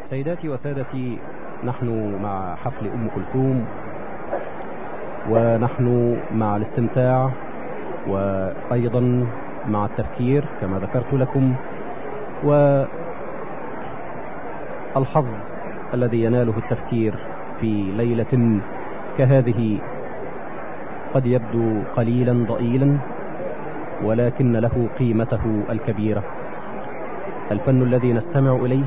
سيداتي وسادتي، نحن مع حفل أم كلثوم، ونحن مع الاستمتاع وأيضا مع التفكير كما ذكرت لكم، والحظ الذي يناله التفكير في ليلة كهذه قد يبدو قليلا ضئيلا، ولكن له قيمته الكبيرة. الفن الذي نستمع إليه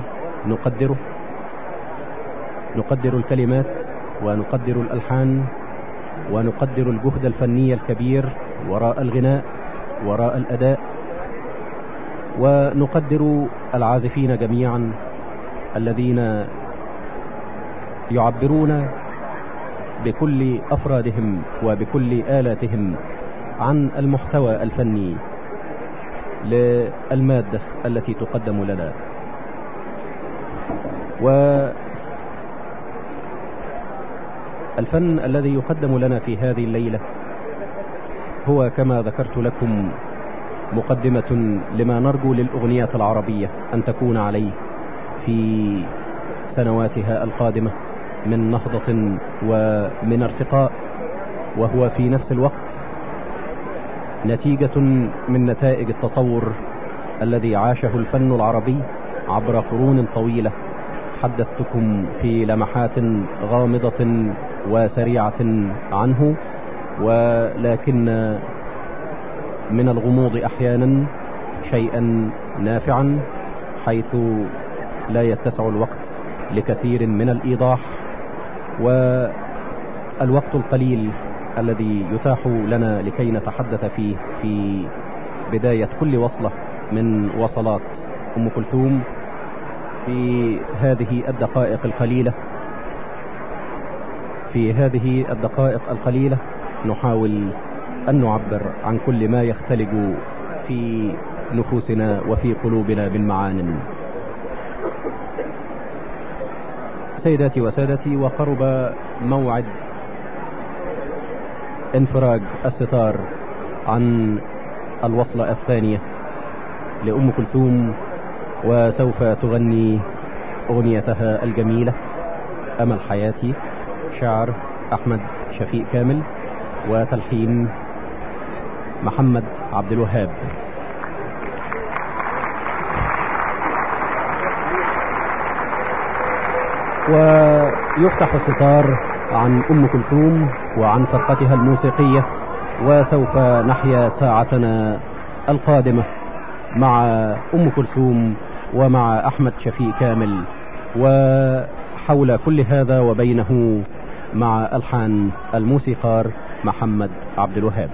نقدر الكلمات، ونقدر الألحان، ونقدر الجهد الفني الكبير وراء الغناء، وراء الأداء، ونقدر العازفين جميعا الذين يعبرون بكل أفرادهم وبكل آلاتهم عن المحتوى الفني للمادة التي تقدم لنا. والفن الذي يقدم لنا في هذه الليلة هو كما ذكرت لكم مقدمة لما نرجو للأغنية العربية أن تكون عليه في سنواتها القادمة من نهضة ومن ارتقاء، وهو في نفس الوقت نتيجة من نتائج التطور الذي عاشه الفن العربي عبر قرون طويلة. حدثتكم في لمحات غامضة وسريعة عنه، ولكن من الغموض أحيانا شيئا نافعا، حيث لا يتسع الوقت لكثير من الإيضاح، والوقت القليل الذي يتاح لنا لكي نتحدث فيه في بداية كل وصلة من وصلات أم كلثوم في هذه الدقائق القليلة نحاول أن نعبر عن كل ما يختلج في نفوسنا وفي قلوبنا من معان. سيداتي وسادتي، وقرب موعد انفراج الستار عن الوصلة الثانية لأم كلثوم، وسوف تغني أغنيتها الجميلة أمل حياتي، شعر أحمد شفيق كامل، وتلحين محمد عبد الوهاب. ويفتح الستار عن أم كلثوم وعن فرقتها الموسيقية، وسوف نحيا ساعتنا القادمة مع أم كلثوم ومع أحمد شفيق كامل، وحول كل هذا وبينه مع ألحان الموسيقار محمد عبد الوهاب.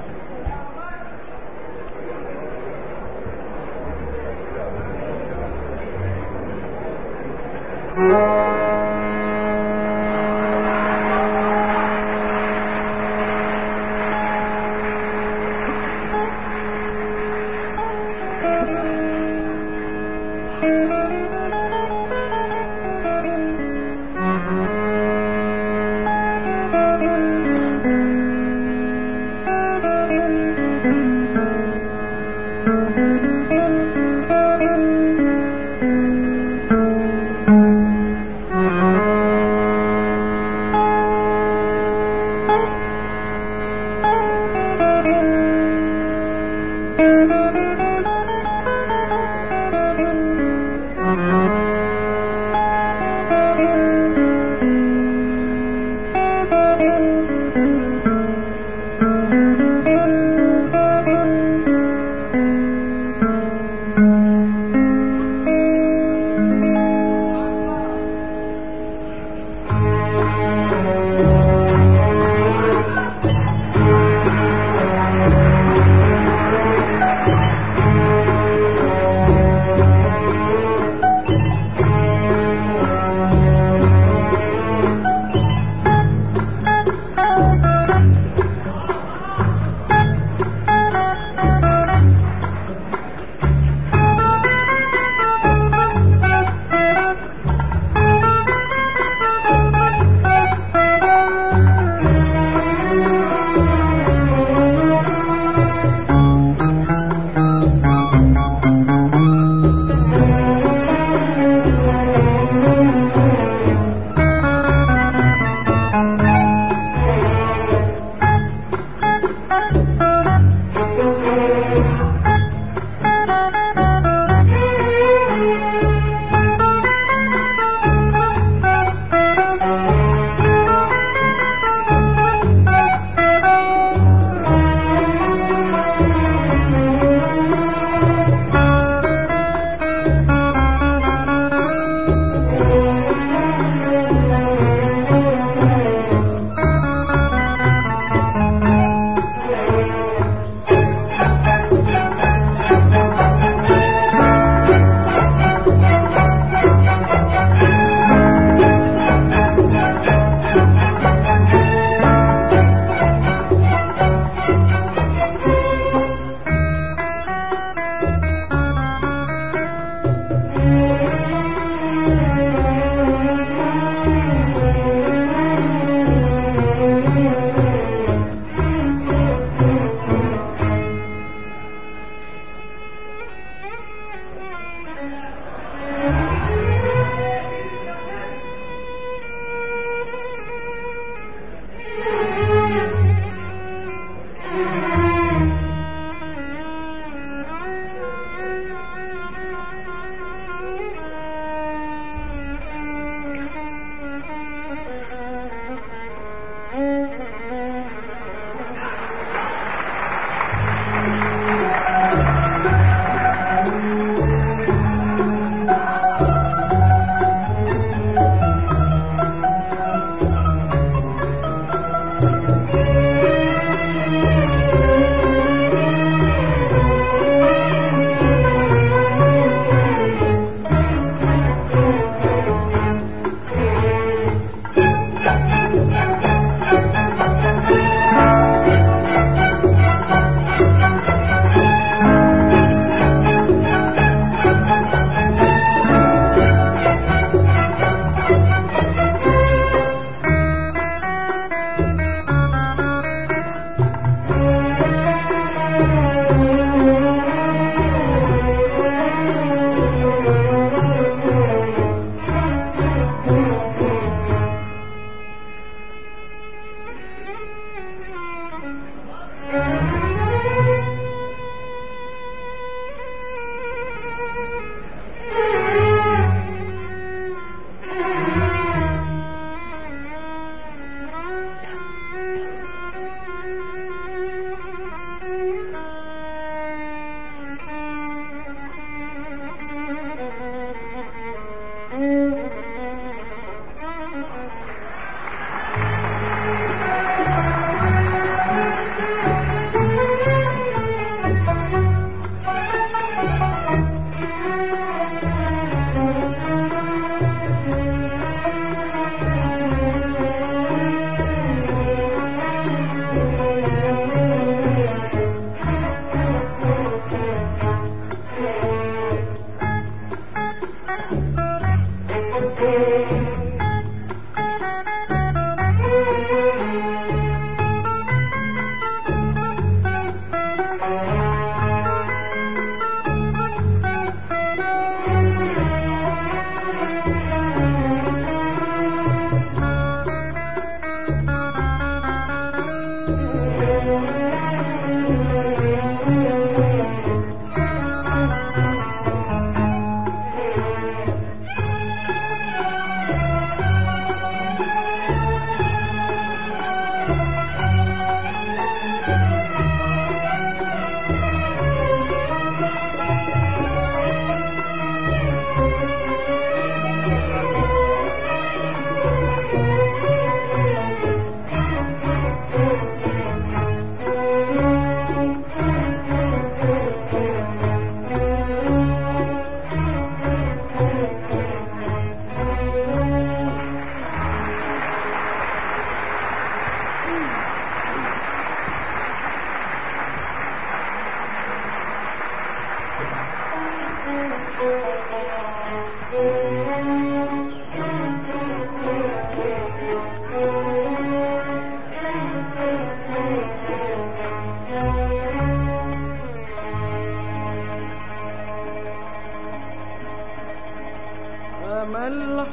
أمل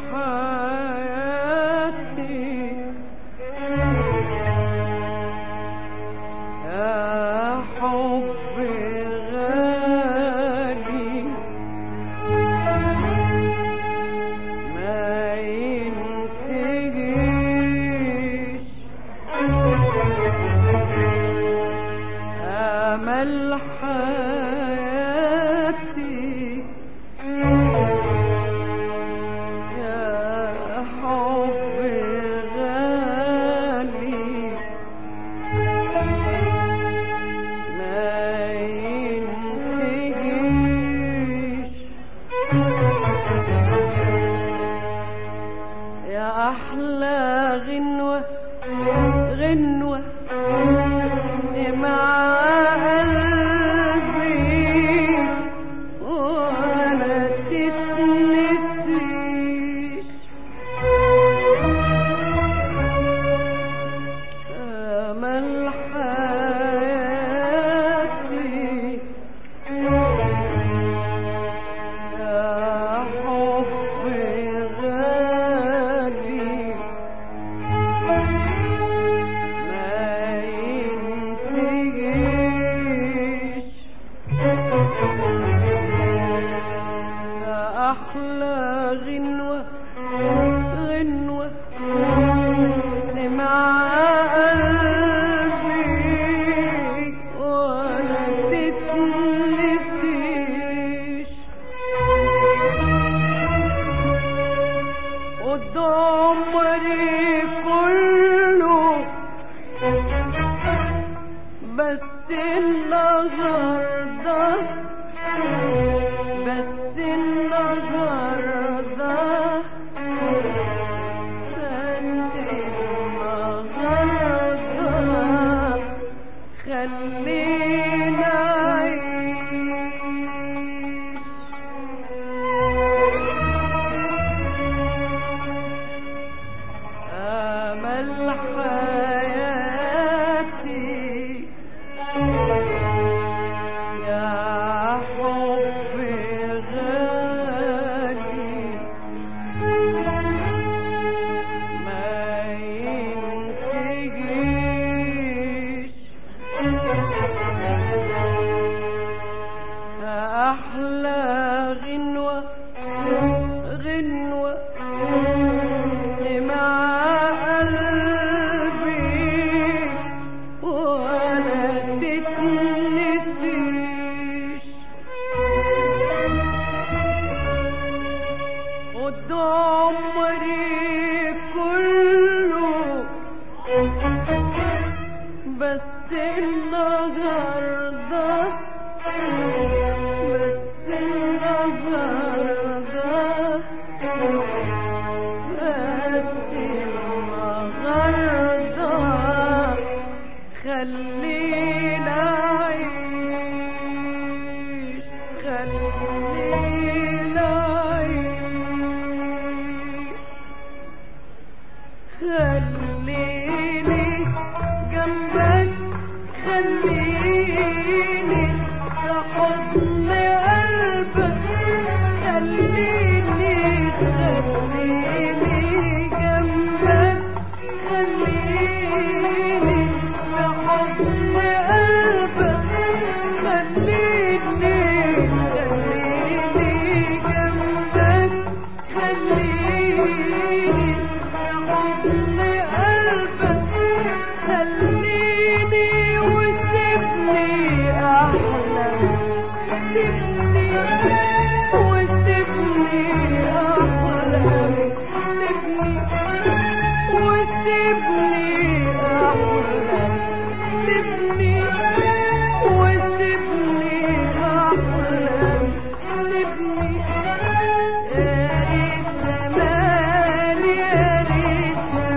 حياتي يا حب غالي ما ينتهيش أمل حياتي أحلى غنوة غنوة سمع قلبي ولا تتنسيش أمل حياتي يا حب أحلى غنوة غنوة سمع قلبي ولا تتنسيش قد عمري كله بس النهارده بس النهارده بس النهارده خلينا أعيش أمل حياتي خليني جنبك، خليني في حضن قلبك، خليني جنبك، خليني في حضن قلبك، خليني جنبك، خليني في حضن قلبك، خليني وسيبني أحلم، سيبني وسيبني أحلم، سيبني وسيبني أحلم، سيبني وسيبني أحلم، سيبني. يا ريت زماني، يا ريت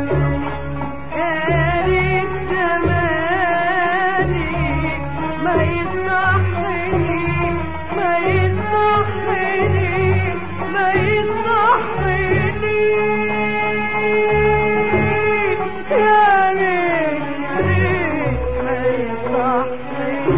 زماني ما يصحني، ما يصحني، ما يصحني. يا ريت ما يصحني.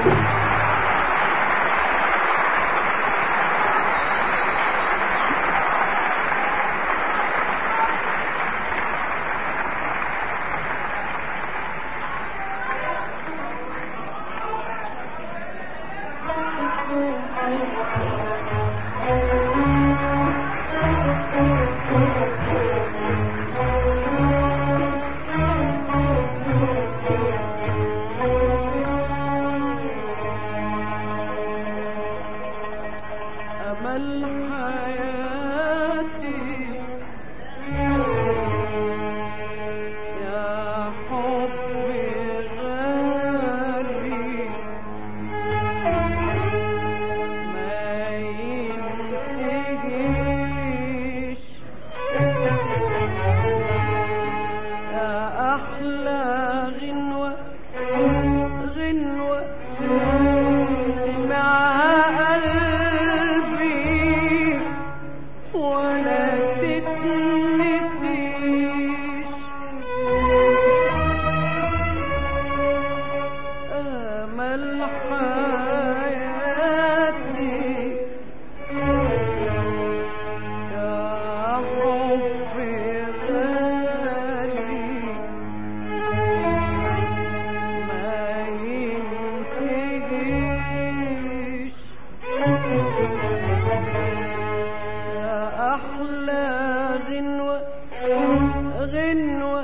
أمل حياتي يا حبي غالي، ما ينتهيش، يا أحلى غنوة، غنوة سمعها قلبي ولا تتنسيش. أمل حياتي يا حبي غالي، ما ينتهيش، يا أحلى غنوة، غنوة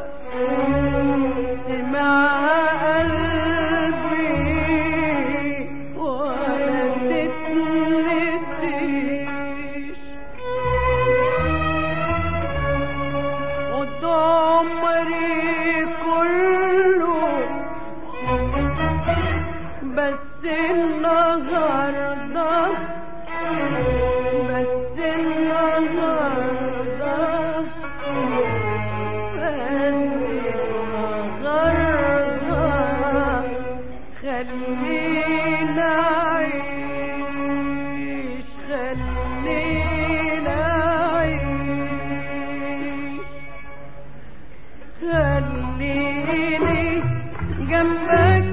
سمعها قلبي ولا تتنسيش. قد عمري كله بس النهارده، بس النهارده، بس النهارده خلينا أعيش، خلينا أعيش، خليني جنبك،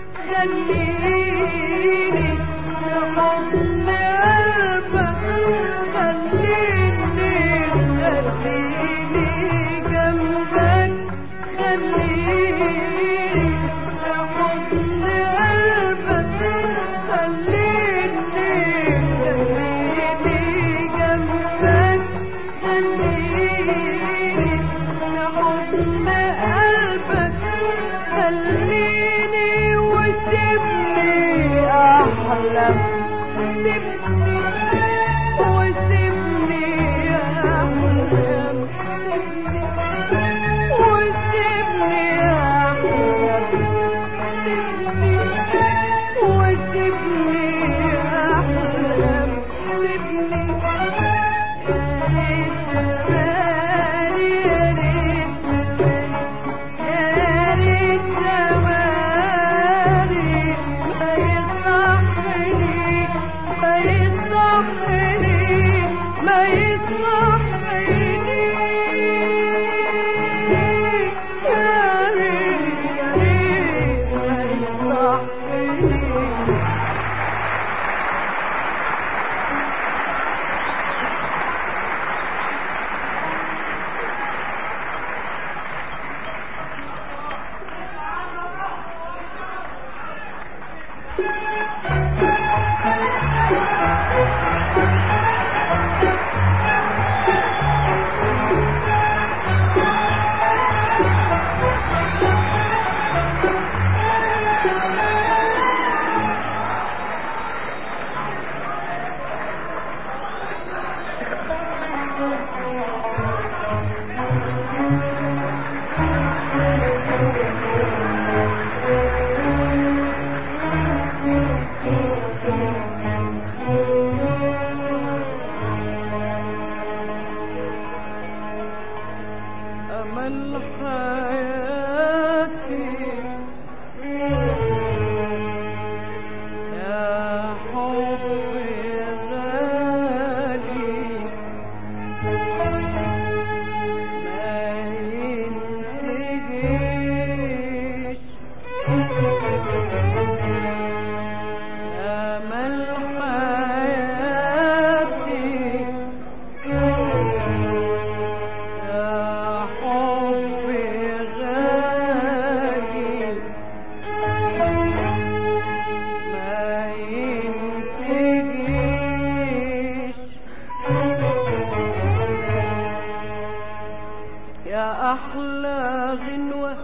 خليني في حضن قلبك، خليني جنبك، خليني في حضن قلبك، خليني جنبك، خليني في حضن قلبك، خليني وسيبني أحلم، سيبني وسيبني أحلم، سيبني وسيبني أحلم، سيبني وسيبني أحلم، سيبني. يا ريت زماني، يا ريت زماني، يا ريت زماني ما يصحني، ما أمل حياتي يا حبي غالي ما ينتهيش أمل حياتي يا حبي غالي ما ينتهيش يا أحلى غنوة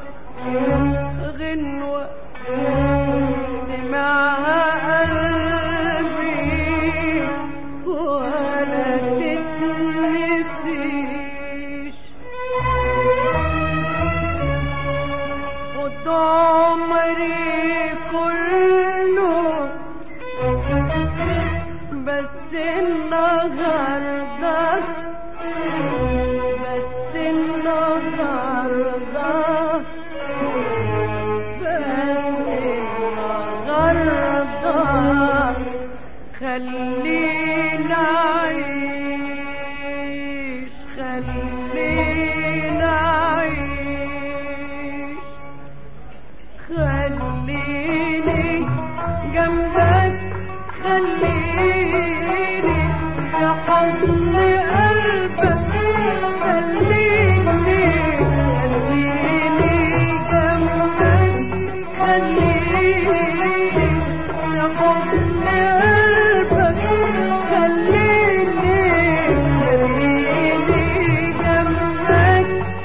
غنوة سمعها قلبي ولا تتنسيش خد عمري كله بس النهارده بس النهارده خلينا عيش خلينا عيش خليني جنبك خليني في حضن قلبك خليني خليني جنبك خليني في حضن قلبك خليني خليني جنبك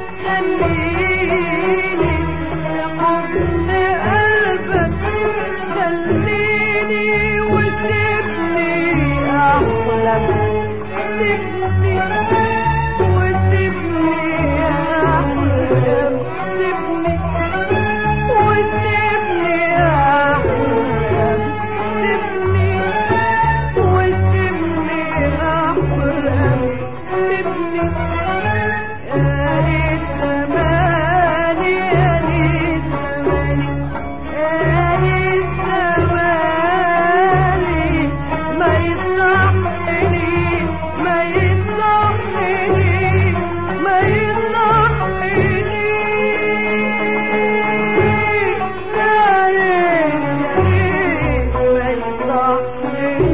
خليني في حضن قلبك خليني وسيبني أحلم سيبني وسيبني أحلم سيبني وسيبني أحلم سيبني وسيبني أحلم سيبني يا ريت زماني يا ريت زماني يا ريت زماني ما يصحني ما يصحني ما يصحني يا ريت ما يصحني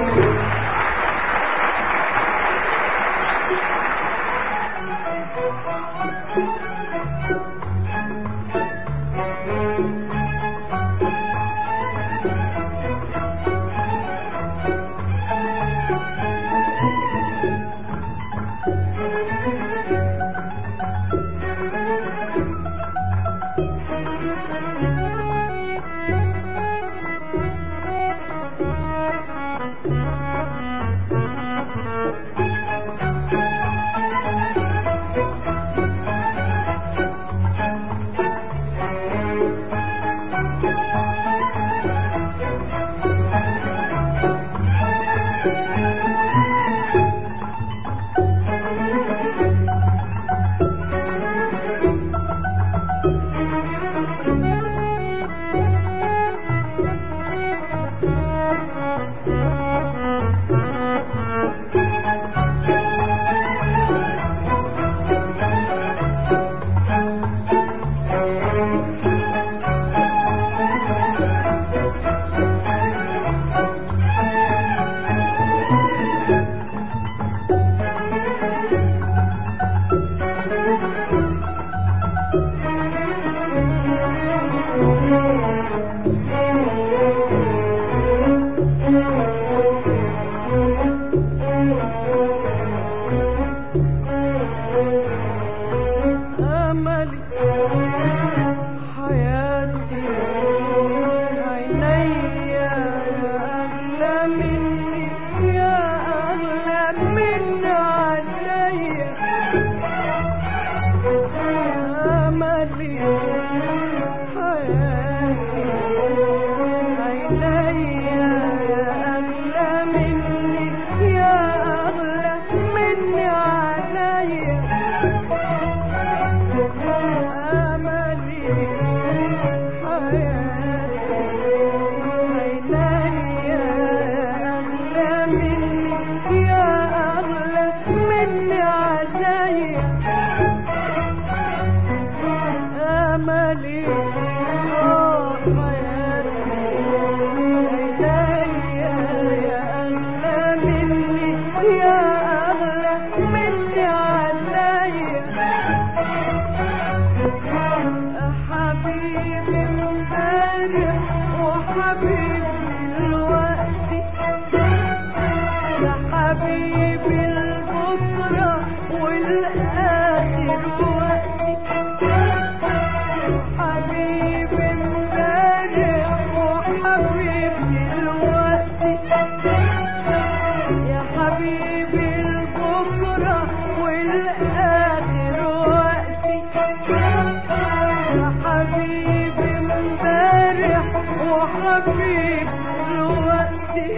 أملي حياتي عينيا أغلى مني يا أغلى من عليا أملي حياتي عينيا أغلى مني يا أغلى مني عليا دلوقتي حبيبي امبارح وحبيبي دلوقتي يا حبيبي البكرة والآخر وقتي يا حبيبي امبارح وحبيبي دلوقتي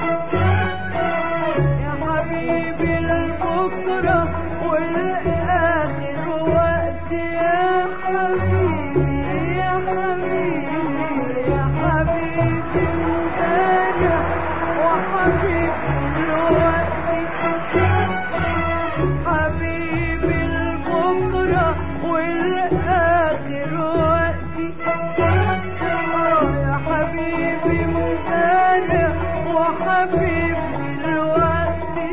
يا حبيبي البكرة والآخر وقتي يا حبيبي يا حبيبي يا حبيبي امبارح وحبيبي دلوقتي حبيبي البكرة والآخر وقتي يا حبيبي امبارح وحبيبي دلوقتي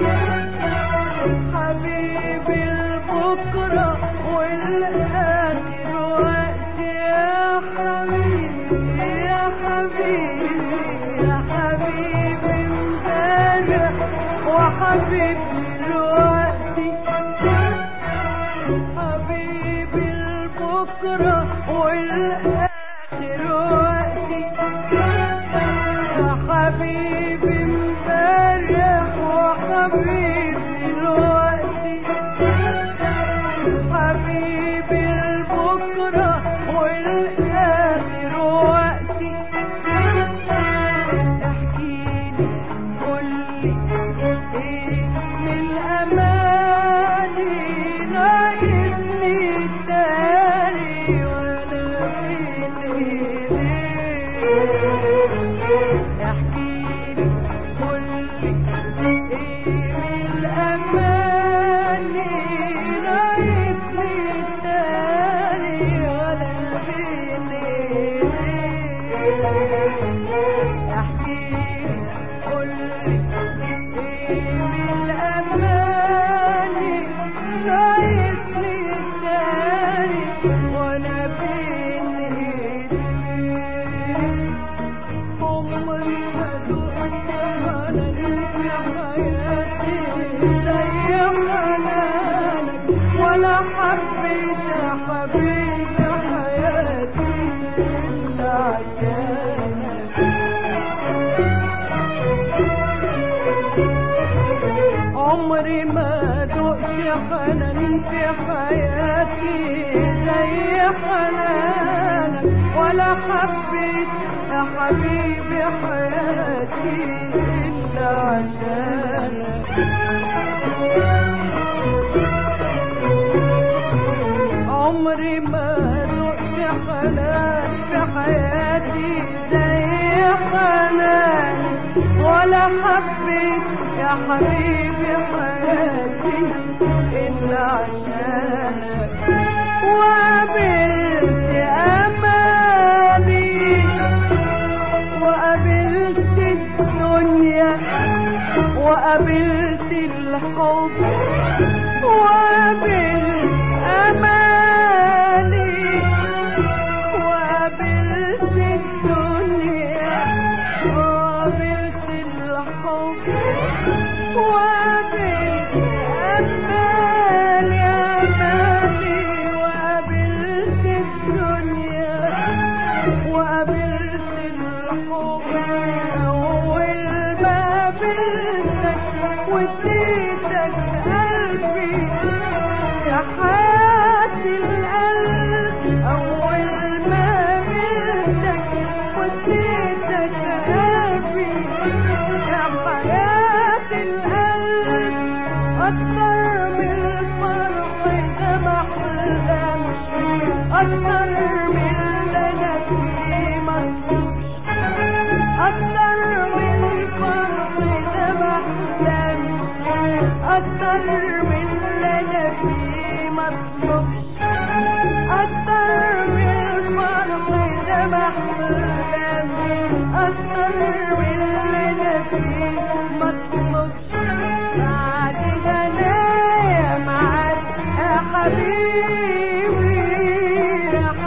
حبيبي البكرة والآخر وقتي يا حبيبي يا حبيبي يا حبيبي امبارح وحبيبي دلوقتي حبيبي البكرة والآخر وقتي يا حبيبي امبارح وحبيبي دلوقتي حبيبي البكرة والآخر وقتي احكيلي قولي ايه من الأماني ناقصني التاني وانا بين ايديك احكيلي قولي ايه من الأماني ناقصني التاني وانا بين ايديك احكيلي قولي ايه من الأماني ناقصني التاني وانا بين ايديك عمري ما دقت حنان في حياتي زي حنانك ولا حبيت يا حبيبي حياتي إلا عشانك عمري ما دقت حنان في حياتي زي حنانك ولا حبيت يا حبيبي حياتي إلا عشانك عمري ما دقت حنان في حياتي زي حنانك ولا حبيت يا حبيبي حياتي إلا عشانك وقابلت أماني وقابلت الدنيا وقابلت الحب وقابلت أماني وقابلت الدنيا وقابلت الحب وقابلت أماني أماني وقابلت الدنيا وقابلت الحب أول ما قابلتك واديتك قلبي يا حياتي القلب أول ما قابلتك واديتك قلبي يا حياتي القلب أكتر من الفرح ده ما أحلمش أكتر من اللي أنا فيه ما أطلبش أكتر من الفرح ده ما أحلمش أكتر من اللي أنا فيه ما أطلبش أكتر من الفرح ده ما أحلمش أكتر من اللي أنا فيه ما أطلبش بعد ده معاك يا حبيبي يا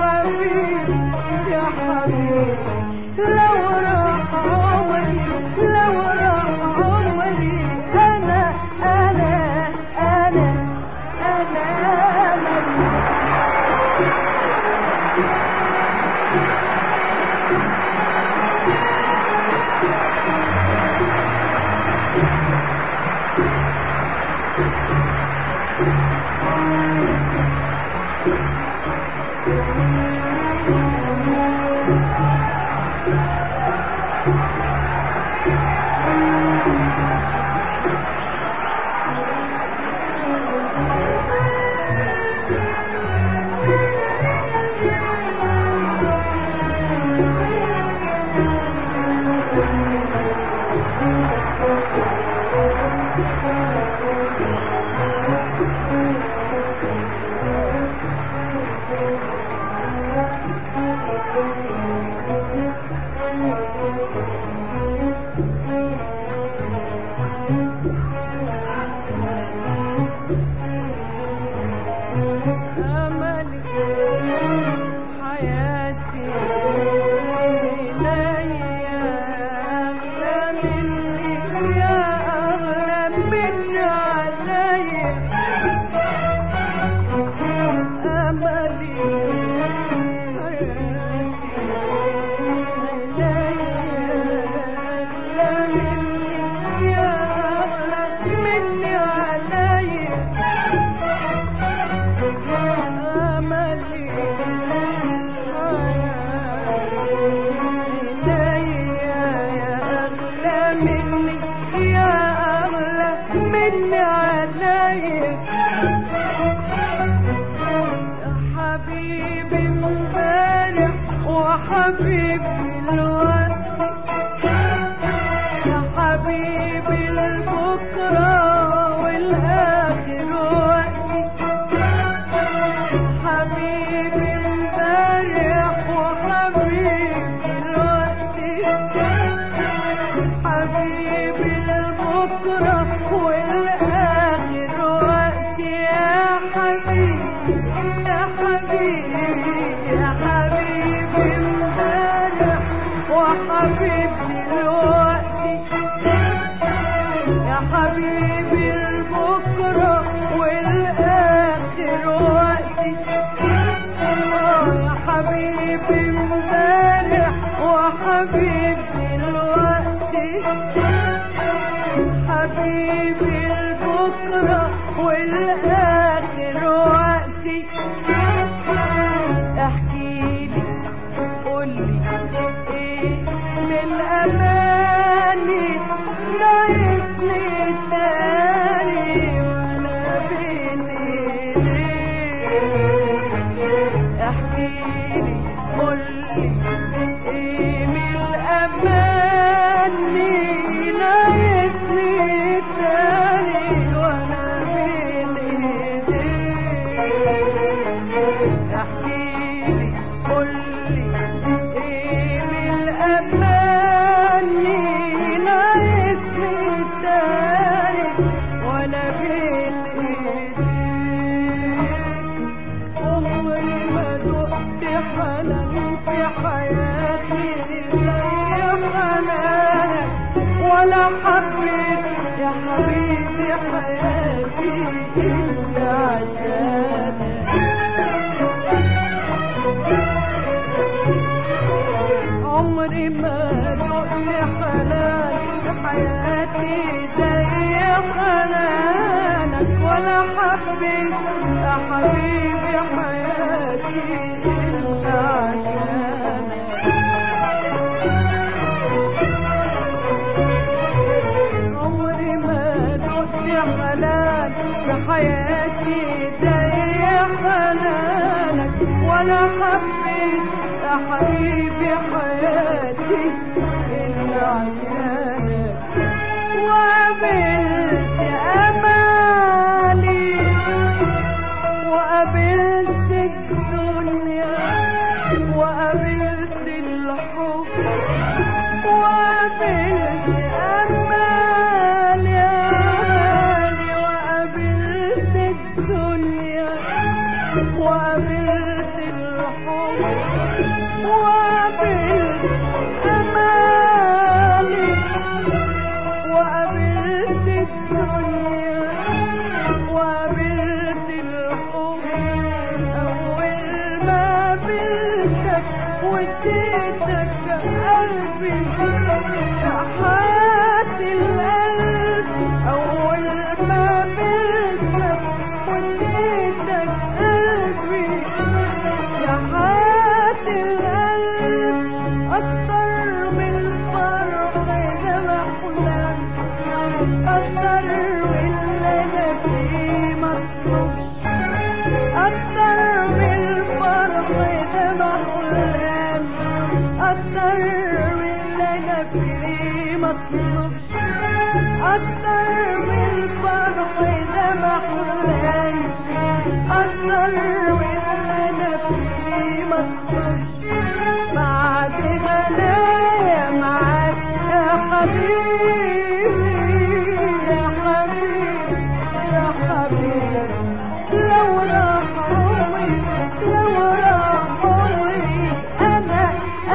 أكتر من الفرح ده محلان، أكتر من اللي أنا فيه مطلوبش، أكتر من الفرح ده محلان، أكتر من اللي أنا فيه مطلوبش. بعد غلايا معاك يا حبيبي يا حبيبي يا حبيبي، لو راح عمري لو راح عمري أنا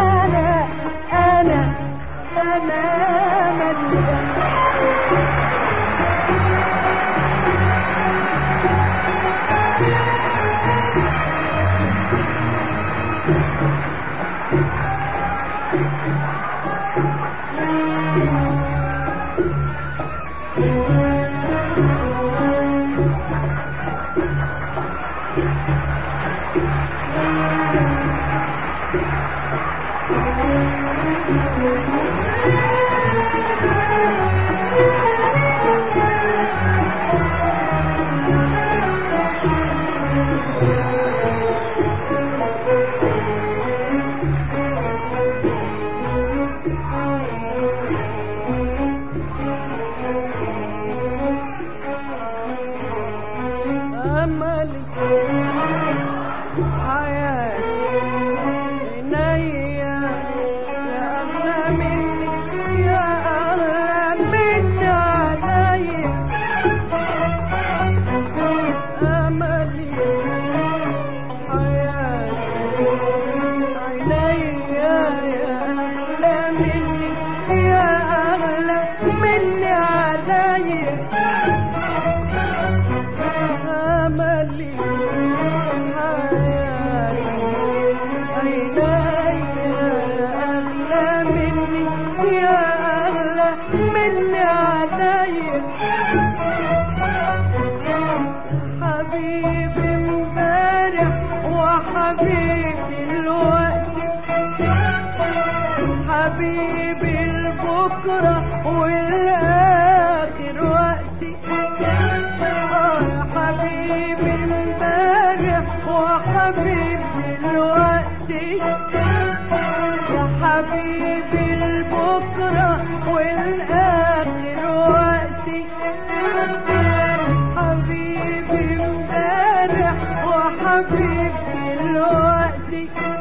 مليان. حبيبي امبارح وحبيبي الوقت، حبيبي البكرة والآخر وقتي، حبيبي امبارح وحبيبي الوقت، يا حبيبي البكرة والآخر وقتي، حبيبي امبارح وحبيبي الوقت،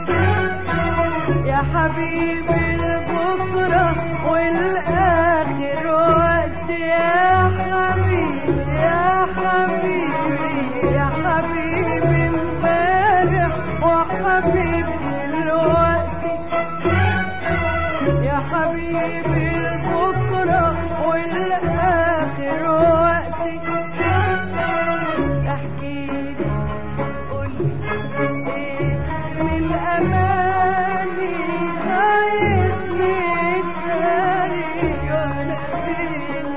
يا حبيبي البكرة والآخر وقت، يا حبيبي يا حبيبي يا حبيبي امبارح وحبيبي الوقت، يا حبيبي البكرة والآخر وقت. احكيلي قولي ايه من الأماني عايزني تداري وانا بين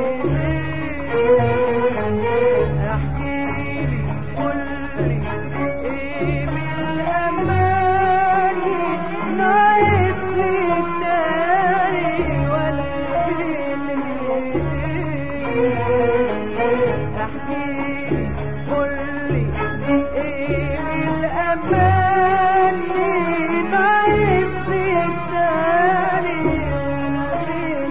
ايديك، احكيلي قولي ايه من الأماني عايزني تداري وانا بين ايديك، احكيلي قولي ايه من الأماني عايزني تداري وانا بين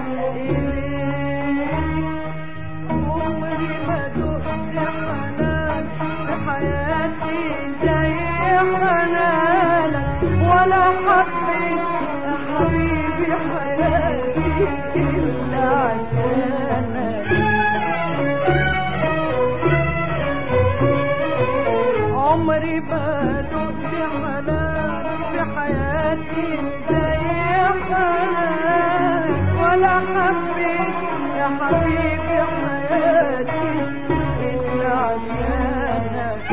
ايديك. عمري ما دقت حنان في حياتي زي حنانك، ولا حبيت يا حبيبي حياتي إلا عشانك. عمري ما دقت حنان في حياتي زي حنانك، ولا حبيت يا حبيبي حياتي إلا عشانك.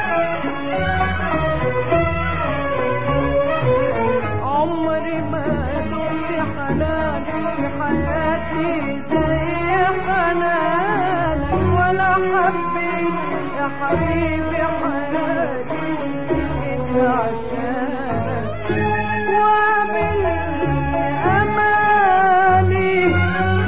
عمري ما دقت حنان في حياتي زي حنانك، ولا حبيت يا حبيبي حياتي إلا عشانك. ومن أمالي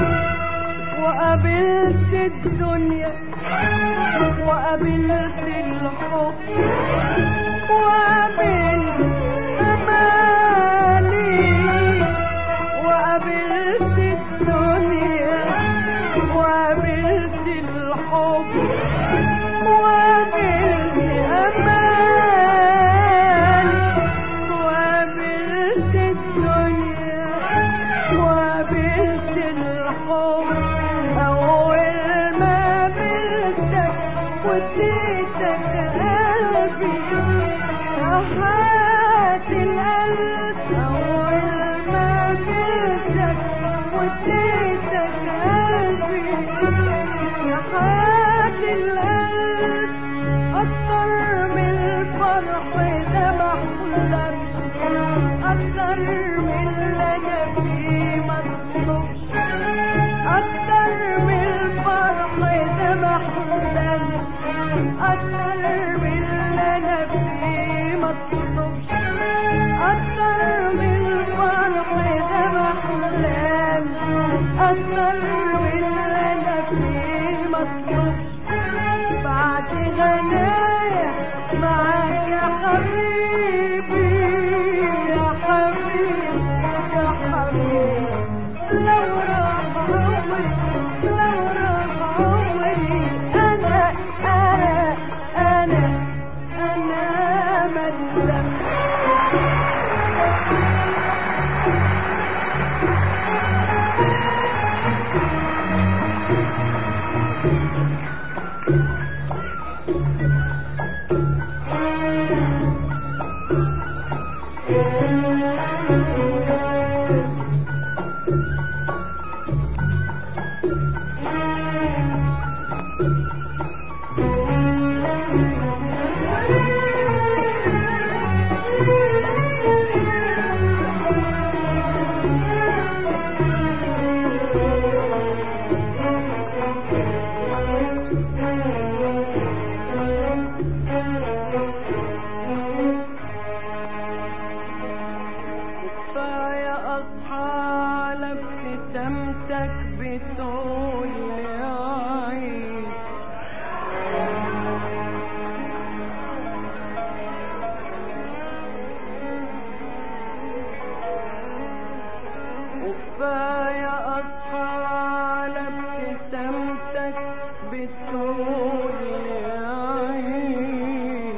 كفاية أصحى على ابتسامتك بتقول يا عين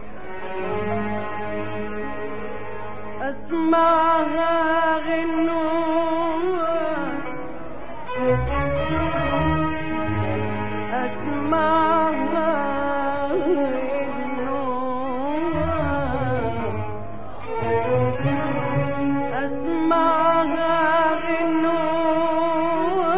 أسمعها غنوة أسمعها غنوة أسمعها غنوة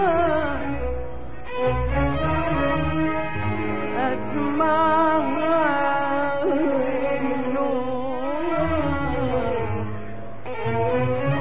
أسمعها غنوة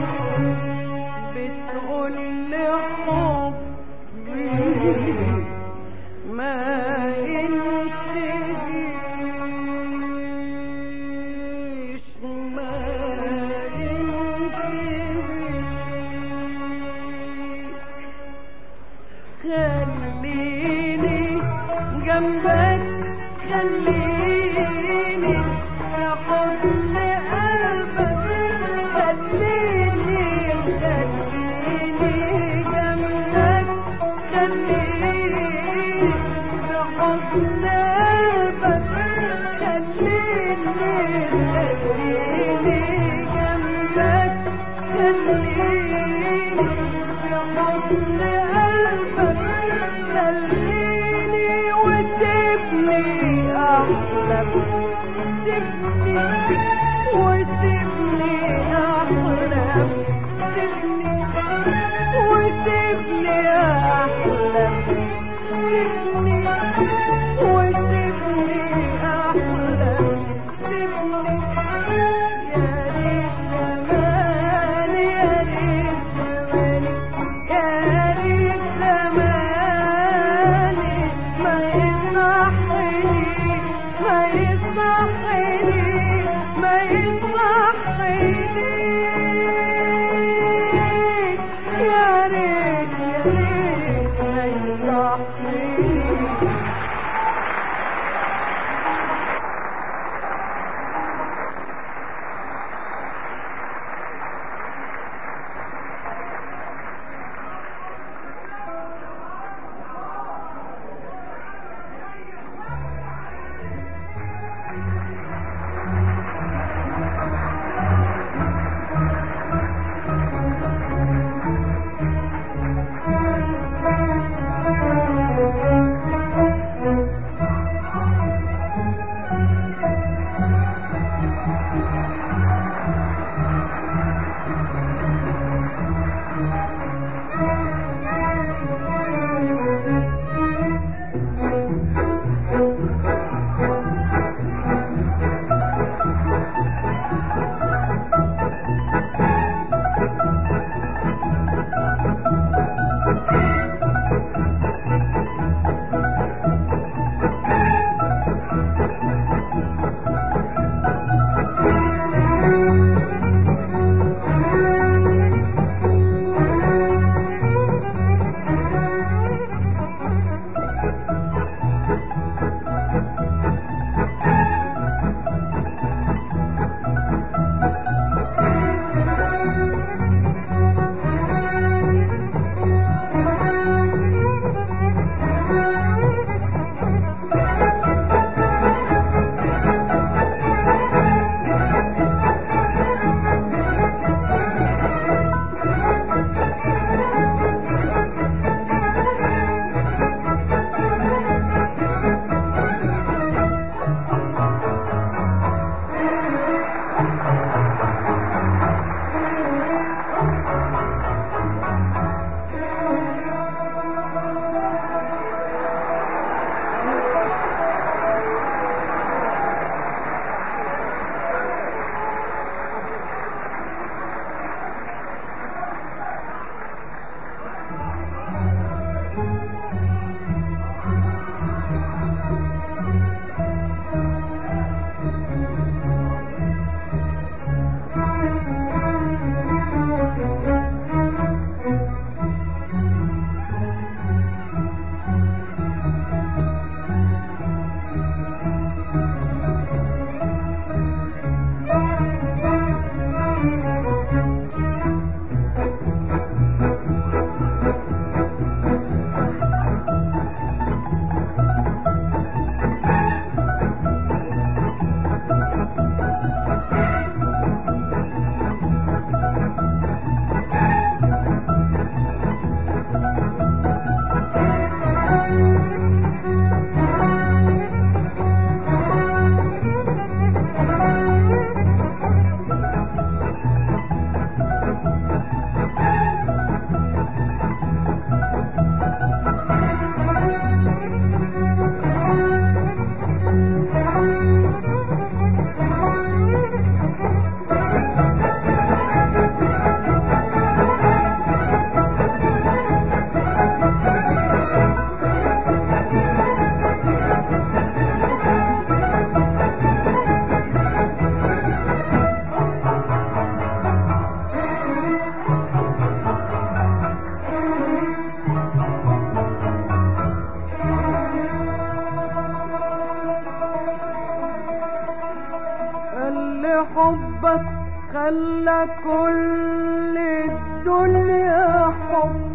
ياللي حبك خلى كل الدنيا حب،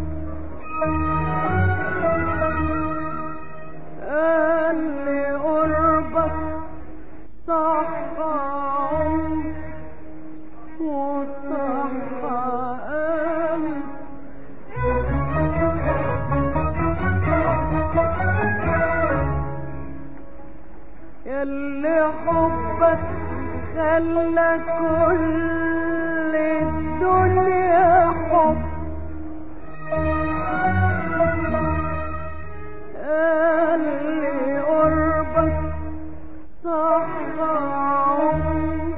اللي قربك صح عمر وصح قلب، ياللي حبك خلى كل الدنيا حب، اللي قربك صح عمر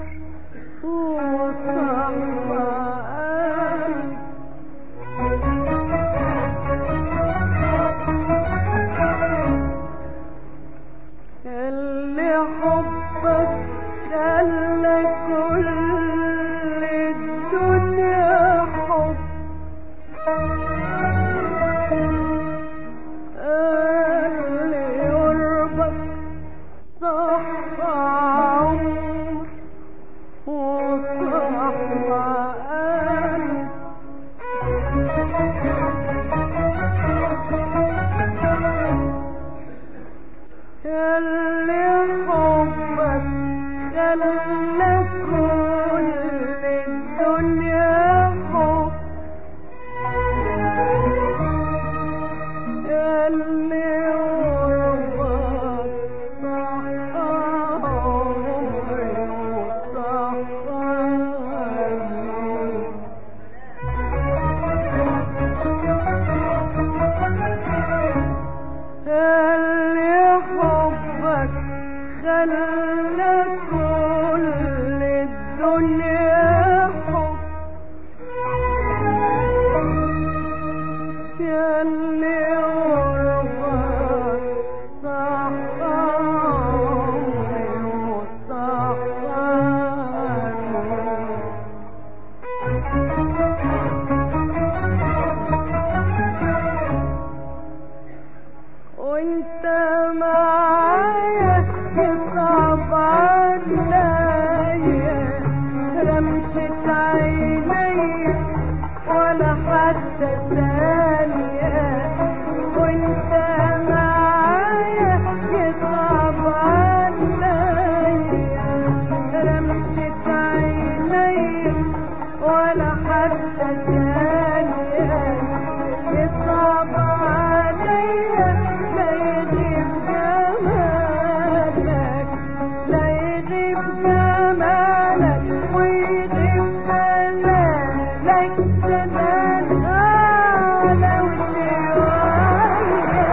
وصح قلب، اللي حبك خلى كل الدنيا حب، اللي قربك صح عمر وصح قلب، اللي حبك خلى كل الدنيا حب، اللي قربك صح عمر وصح قلب، اللي حبك خلى كل الدنيا حب، ياللي قربك صح عمر وصح قلب، وانت معايا يصعب عليا رمشة عيني ولا حتى ثانية، وانت معايا يصعب عليا رمشة عيني ولا حتى ثانية، يصعب عليا لا يغيب جمالك، لا يغيب جمالك ويغيب دلالك، دلال أعلى وشوية.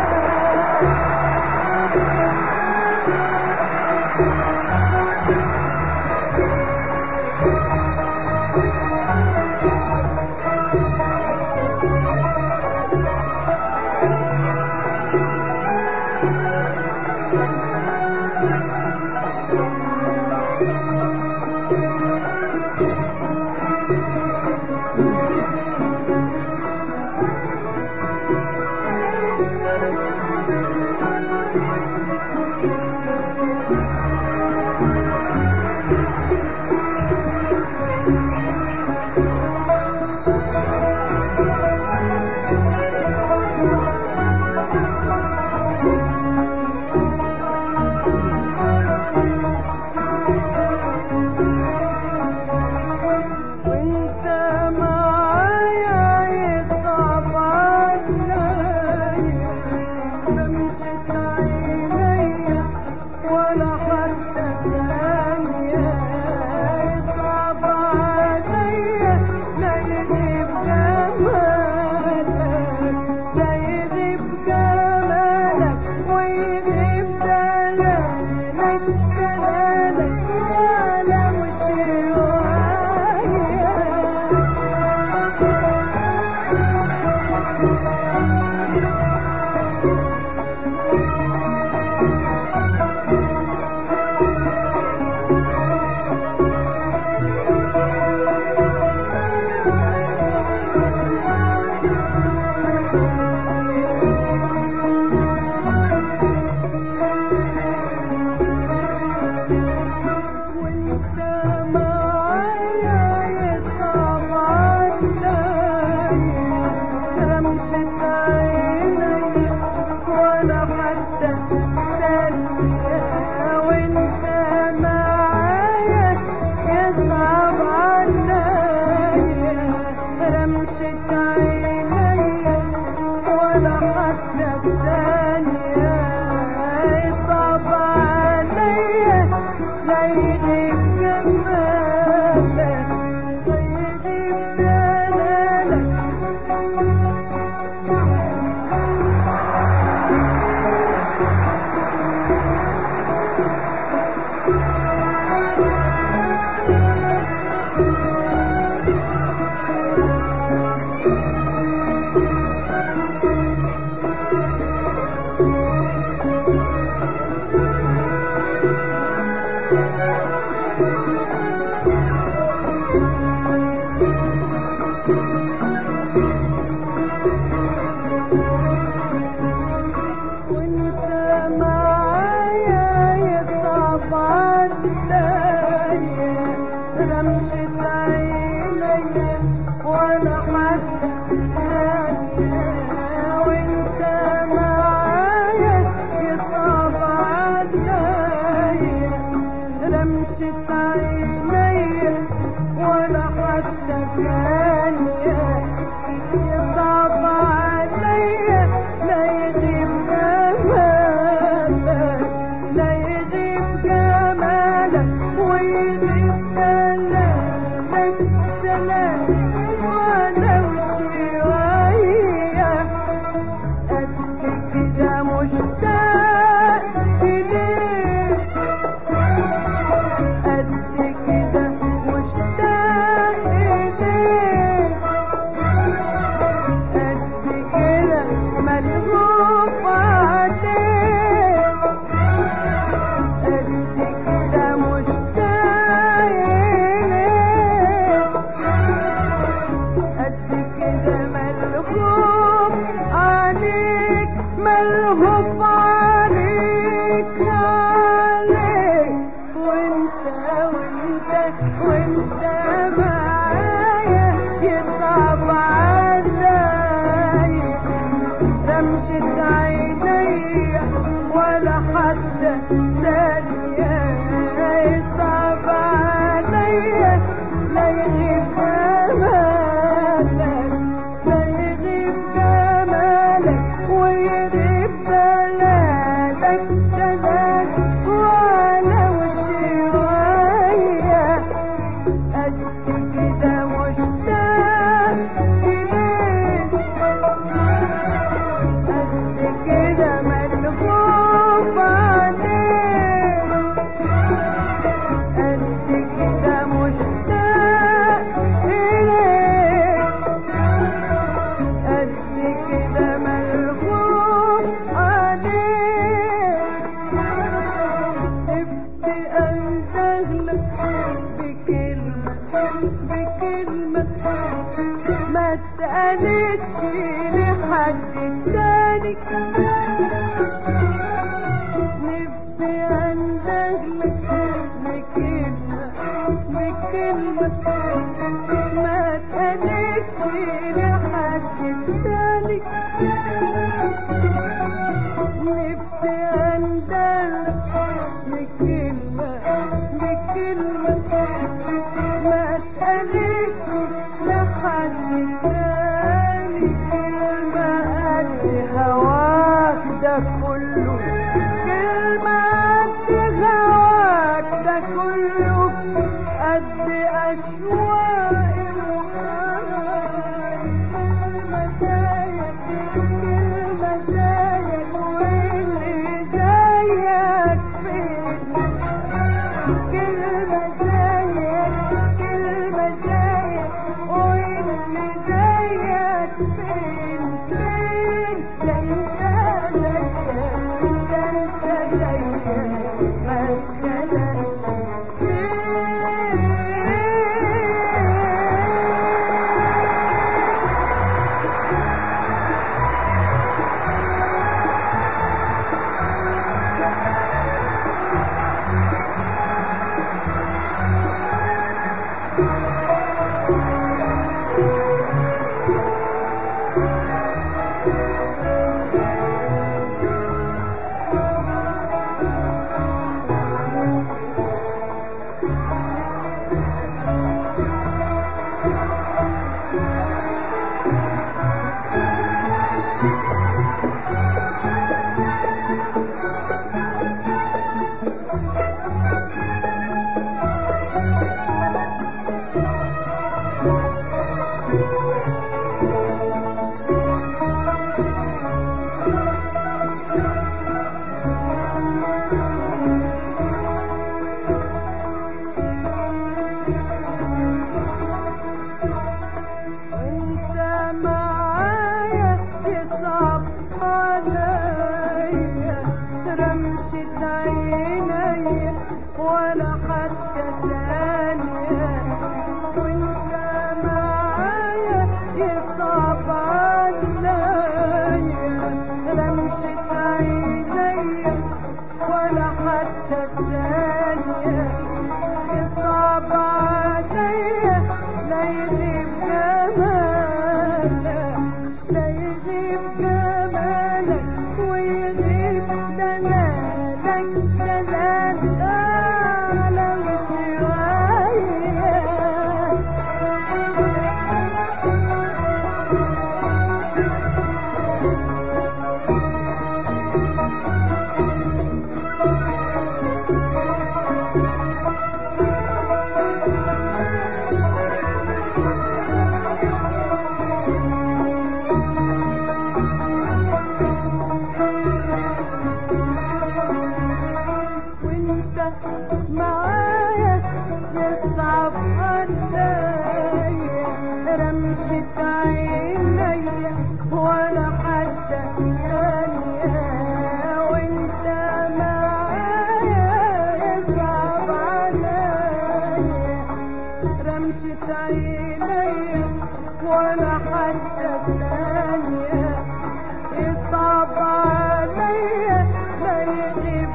رمشة عينيا ولا حتى ثانية يصعب عليا لا يغيب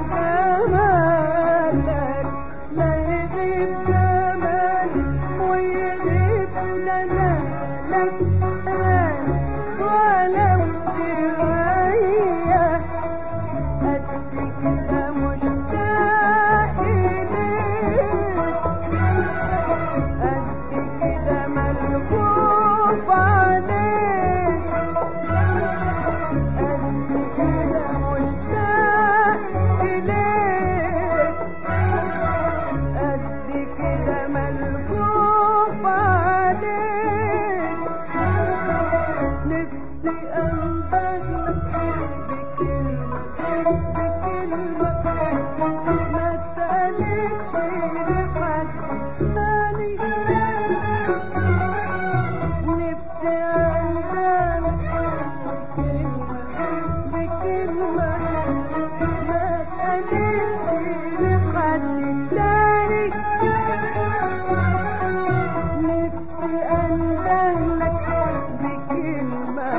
جمالك لا يغيب جمالك ويغيب دلالك ولو شوية قد كده مشتاق إليك قد كده ملهوف عليك قد كده مشتاق إليك قد كده ملهوف عليك نفسي أنبهلك بكلمة ما اتقالتش لحد تاني نفسي أنبهلك بكلمة ما اتقالتش لحد تاني نفسي أنبهلك بكلمة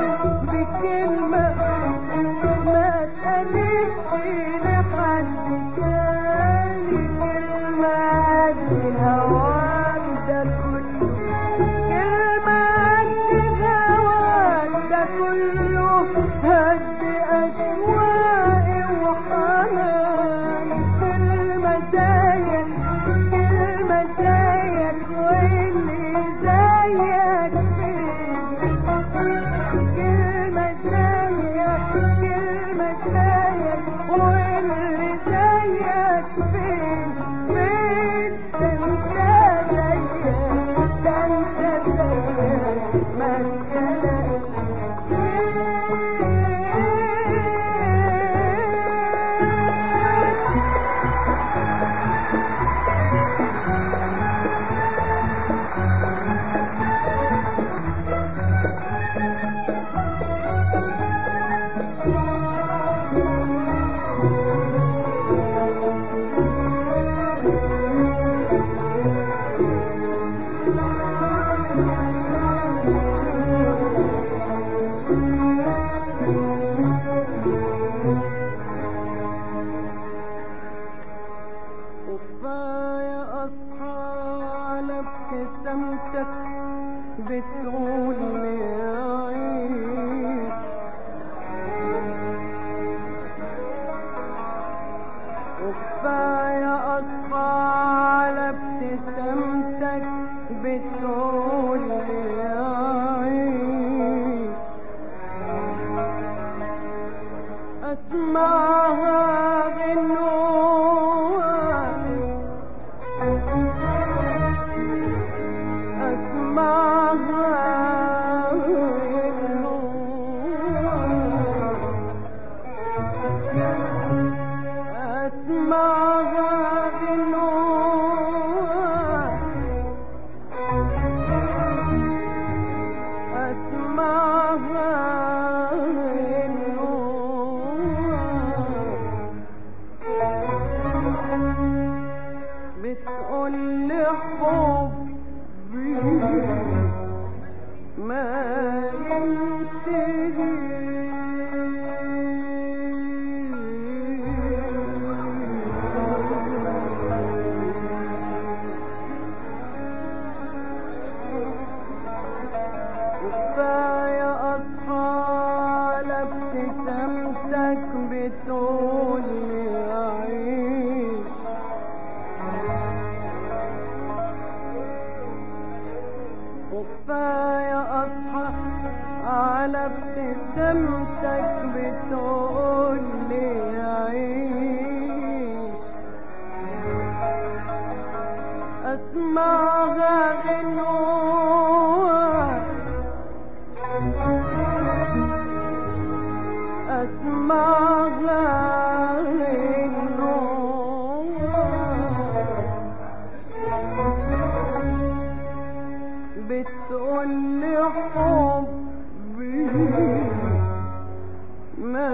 ما اتقالتش لحد تاني كلمة دي هواك ده كله كلمة دي هواك ده كله هد أشواقي وحنان كلمة زيك واللي زيك فين كلمة زيك واللي زيك فين انت زيك ده انت زيك ما اتخلقش وكفاية أصحى على ابتسامتك بتقول لي عيش وكفاية أصحى على ابتسامتك بتقول لي عيش أسمعها غنوة أسمعها غنوة أسمعها غنوة أسمعها بتقول لي حبي ما كفاية أصحى على ابتسامتك بتقول لي أعيش وكفاية أصحى على ابتسامتك بتقول لي أعيش أسمعها غنوة أسمعها بتقول لي حبي ما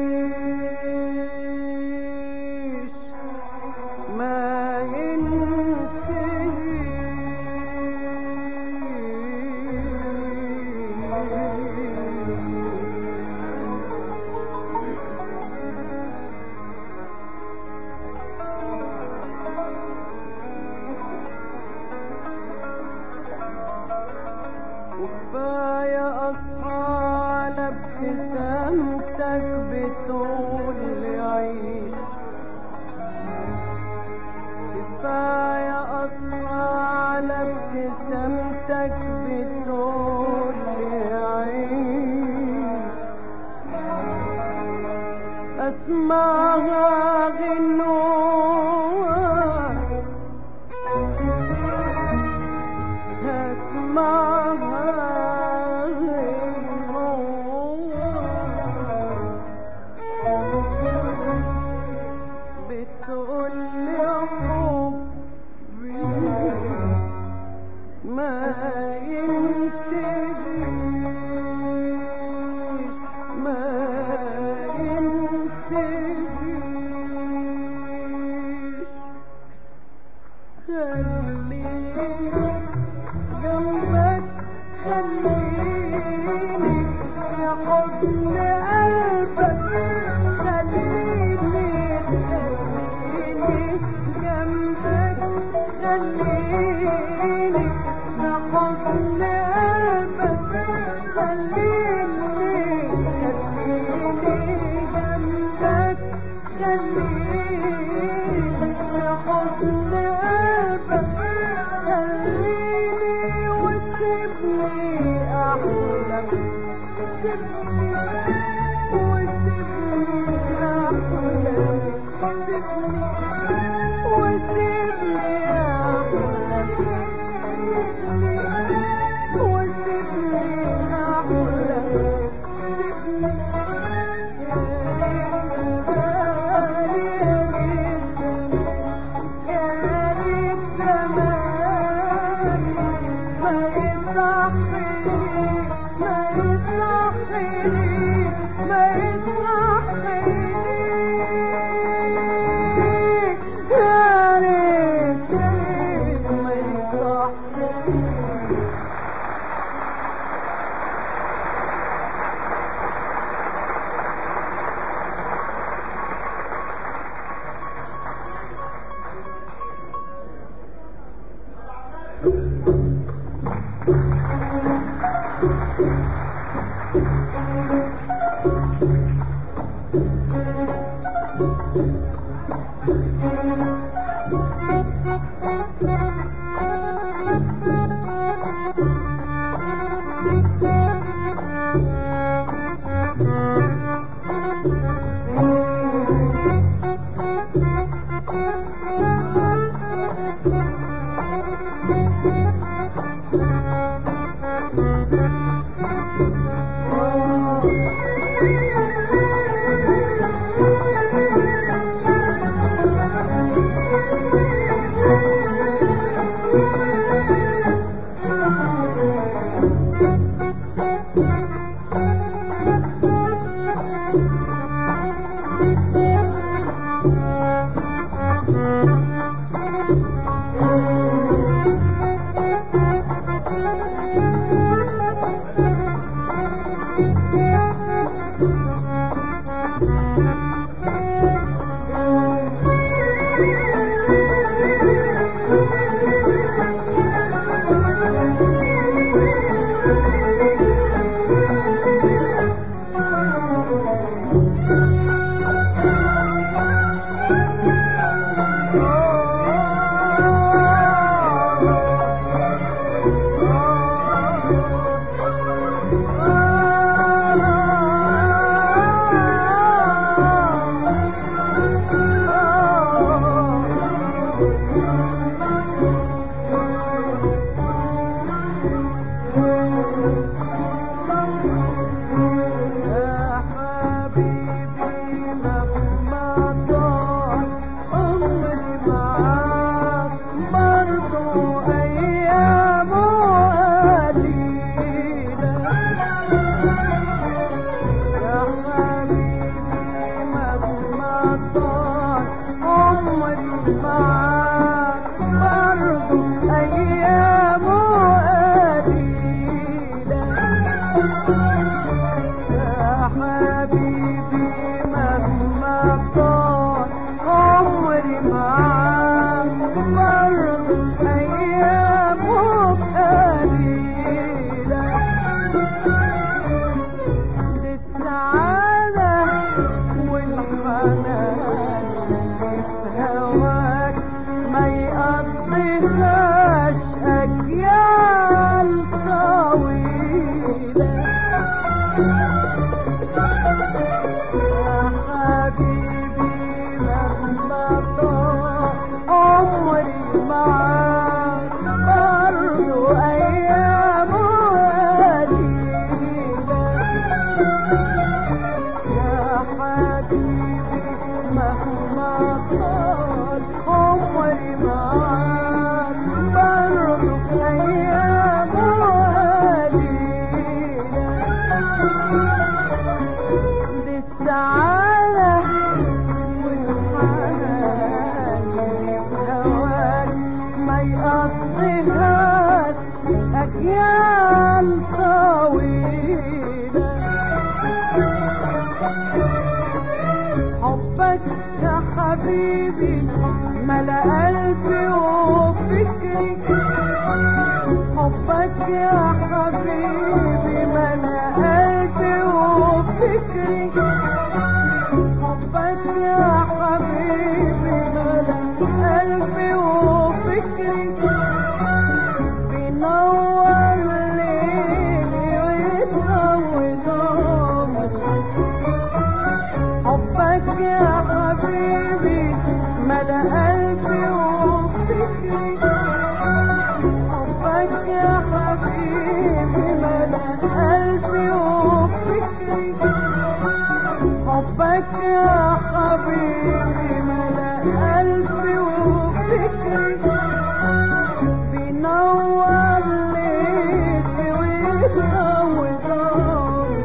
ينتهيش ما ينتهيش مهما طال عمري معاك أجيال طويلة. حبك يا حبيبي ملا قلبي وفكري، حبك يا حبيبي ملا قلبي وفكري، حبك يا حبيبي ملا قلبي وفكري، بينور ليلي ويطول عمري. حبك يا حبيبي ملا قلبي وفكري، حبك يا حبيبي ملا قلبي وفكري، حبك يا حبيبي ملا قلبي وفكري، بينور ليلي ويطول عمري.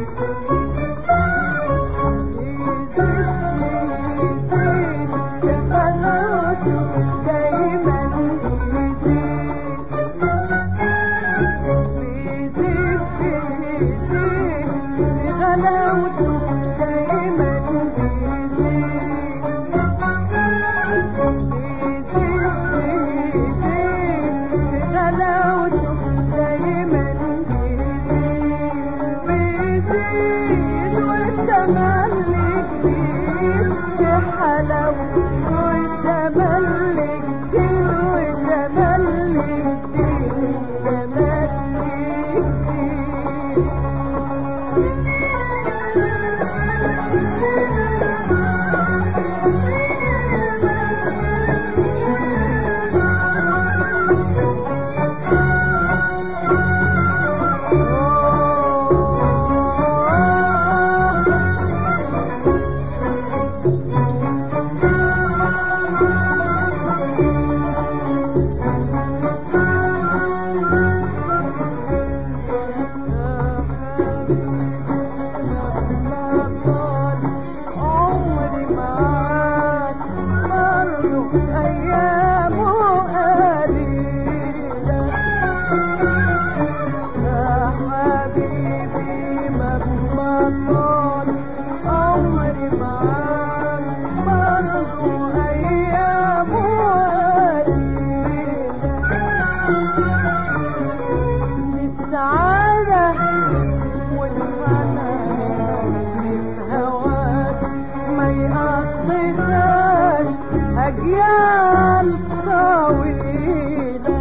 أجيال طويلة.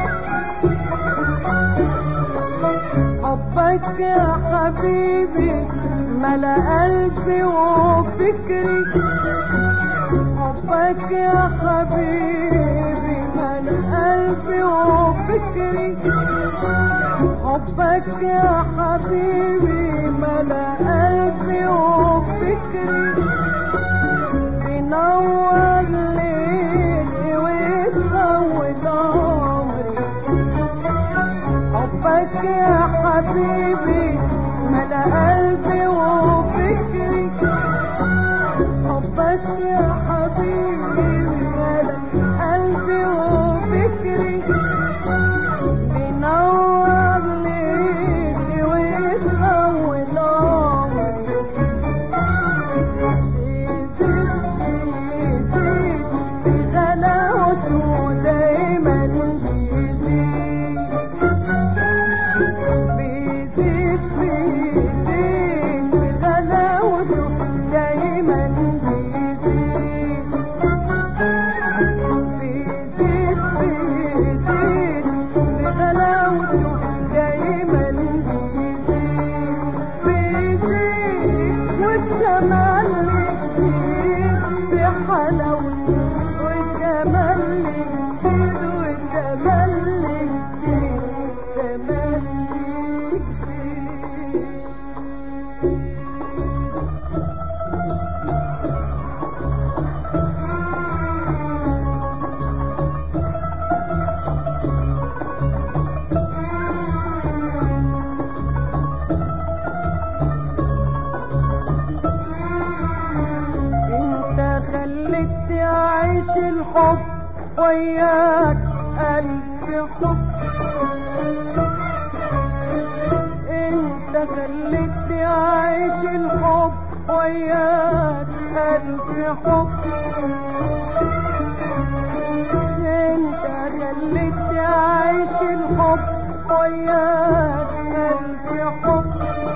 حبك يا حبيبي ملا قلبي وفكري، حبك يا حبيبي ملا قلبي وفكري، حبك يا حبيبي ملا قلبي وفكري، بينور ليلي ويطول عمري. حبك يا حبيبي ملا قلبي وفكري، حبك يا حبيبي ملا قلبي وفكري، بينور ليلي ويطول عمري. الحب وياك ألف حب، خليتني اعيش الحب وياك الف حب. انت خليتني اعيش الحب وياك الف حب.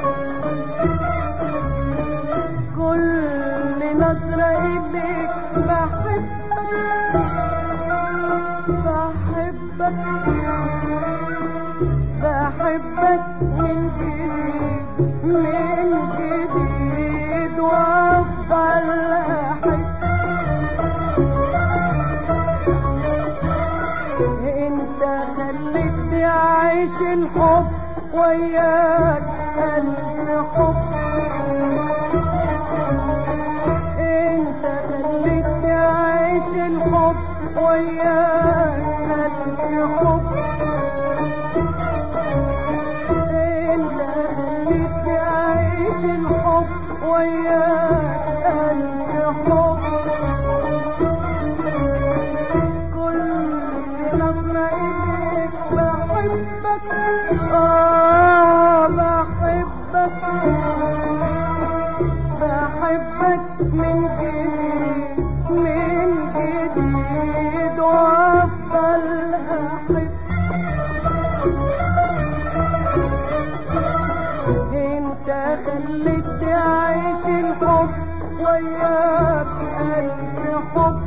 كل نظرة اليك بحبك بحبك بحبك من جديد من جديد وافضل احب. انت خليتني اعيش الحب وياك الف حب. انت خليتني اعيش الحب وياك الف حب. انت خليتني اعيش الحب وياك الف حب. كل نظرة اليك بحبك بحبك بحبك من جديد من جديد وافضل احب. انت خليتني اعيش الحب وياك الف حب.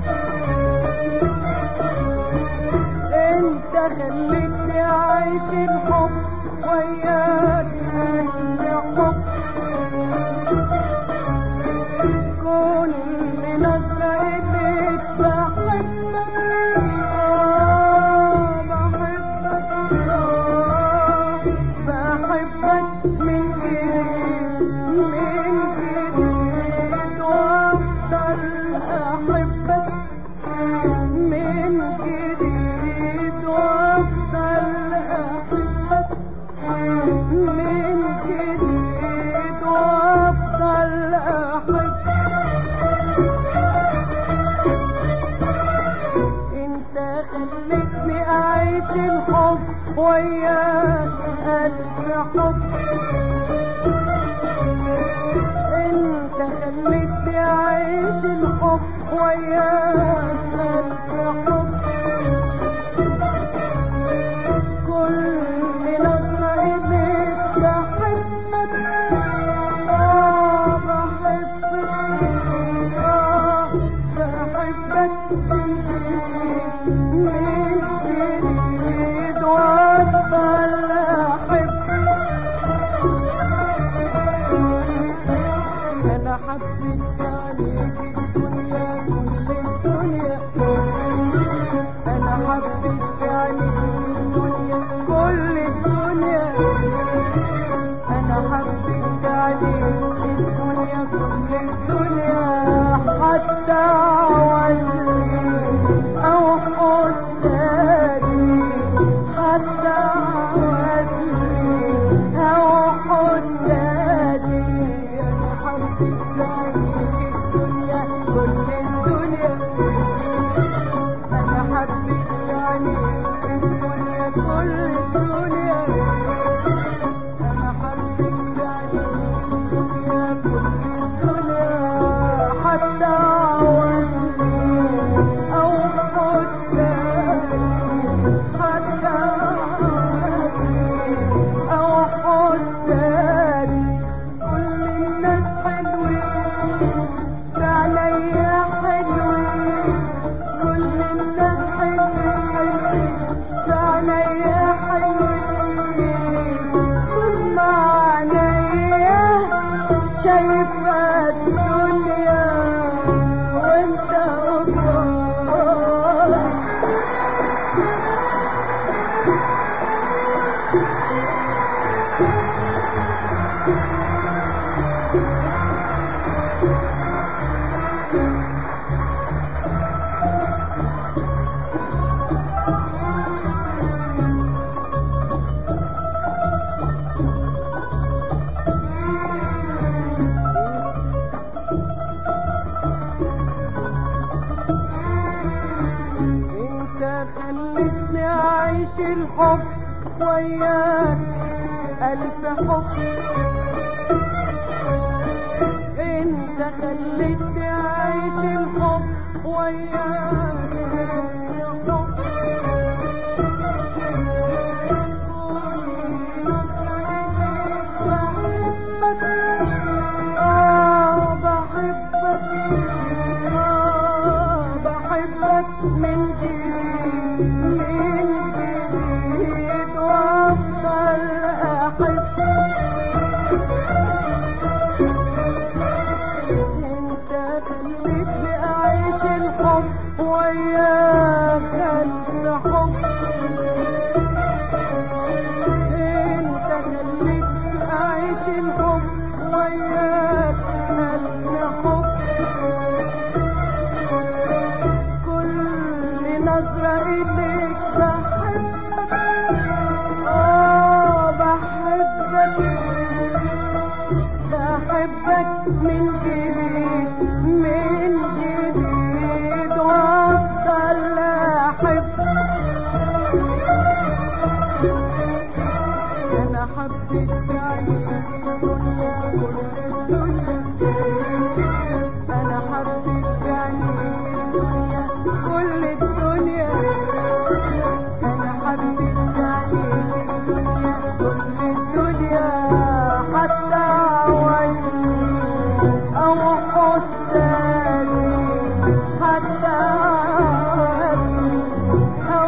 انت خليتني اعيش الحب وياك الف حب. كل نظرة اليك بحبك بحبك بحبك من جديد من جديد وافضل احبك من جديد وافضل احبك من جديد وافضل احبك. انت خليتني اعيش الحب وياك الف حب. انت خليتني اعيش الحب وياك الف حب. كل نظرة اليك بحبك بحبك من جديد وافضل احب. انا حبيت عليك الدنيا كل الدنيا. انا حبيت عليك الدنيا كل الدنيا. انا حبيت عليك الدنيا كل الدنيا حتى وزني او حسادي حتى وزني او حسادي. انا حبيت عليك الدنيا كل الدنيا. انا حبيت عليك الدنيا كل الدنيا. انا حبيت عليك الدنيا كل الدنيا حتى وزني او حسادي حتى وزني او حسادي. كل الناس حلوين عليا حلوين. كل الناس حلوين عليا حلوين. ثم عينيا شايفة الدنيا وانت قصادي. خلتني اعيش الحب وياك الف حب. خليتني اعيش الحب وياك الحب بحبك من جديد وافضل احب انت خليتني اعيش الحب وياك الحب انت خليتني اعيش الحب وياك الحب كل نظرة إليك بحبك بحبك من جديد وأفضل أحب أنا حبيت عليك الدنيا كل الدنيا أنا حبيت عليك الدنيا كل الدنيا أنا حبيت عليك الدنيا كل الدنيا حتى عوزني أو حساني حتى عوزني أو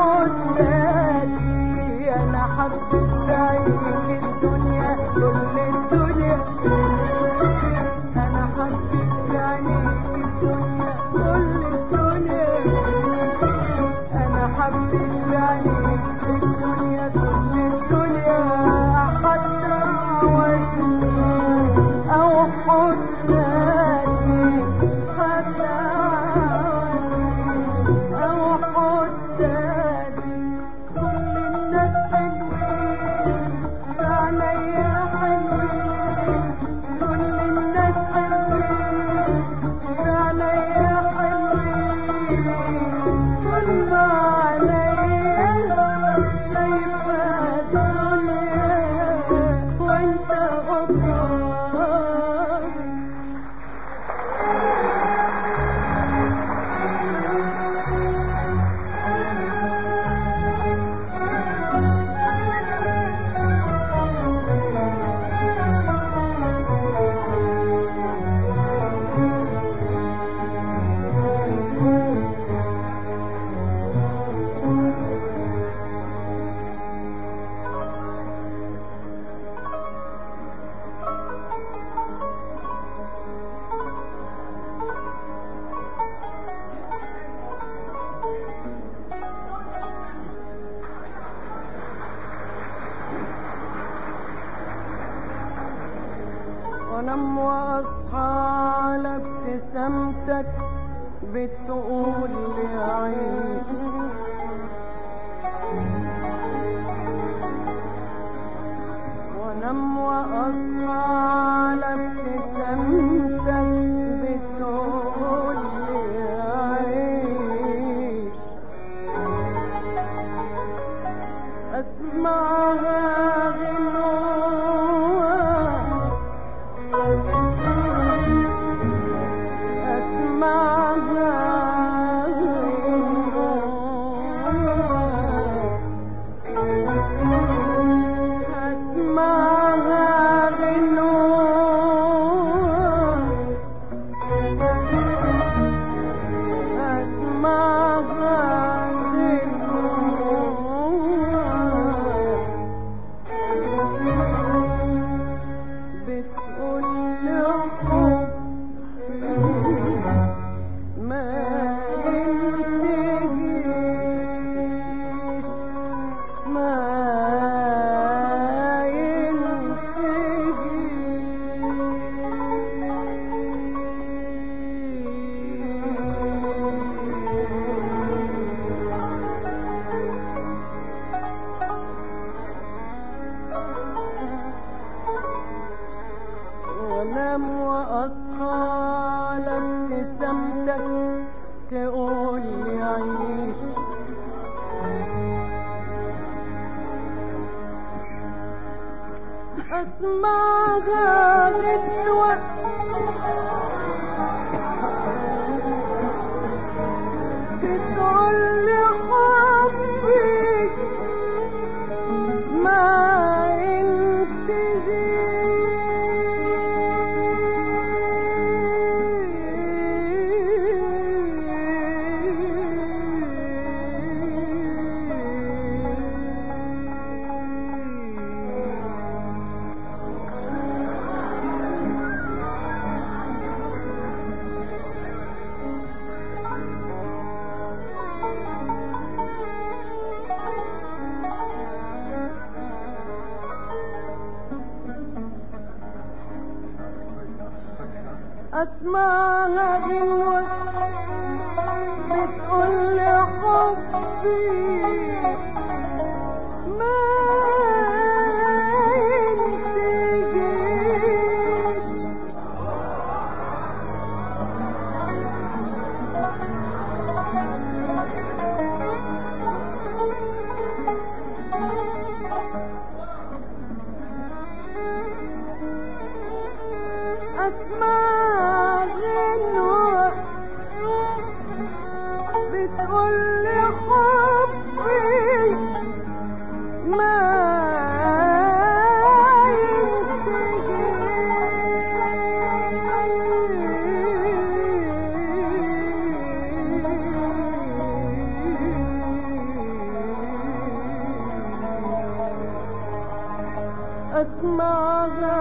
حساني أنا حبيت عليك الدنيا كل الدنيا أنا حبيت عليك الدنيا كل الدنيا أنا حبيت عليك الدنيا كل الدنيا حتى عوزني أو حساني حتى عوزني أو حساني كل الناس حلوين بعينيا حلوين كل الناس حلوين بعينيا حلوين كل ما عليا شايفة الدنيا وانت غدار وانام واصحى على ابتسامتك بتقول لي عيش وانام واصحى على ابتسامتك بتقول لي عيش اسمعها اسمعها غنوة اسمعها غنوة بتقول لي حبي ما ينتهيش. اسمع غنوة بتقول لي حبي ما ينتهيش. اسمعها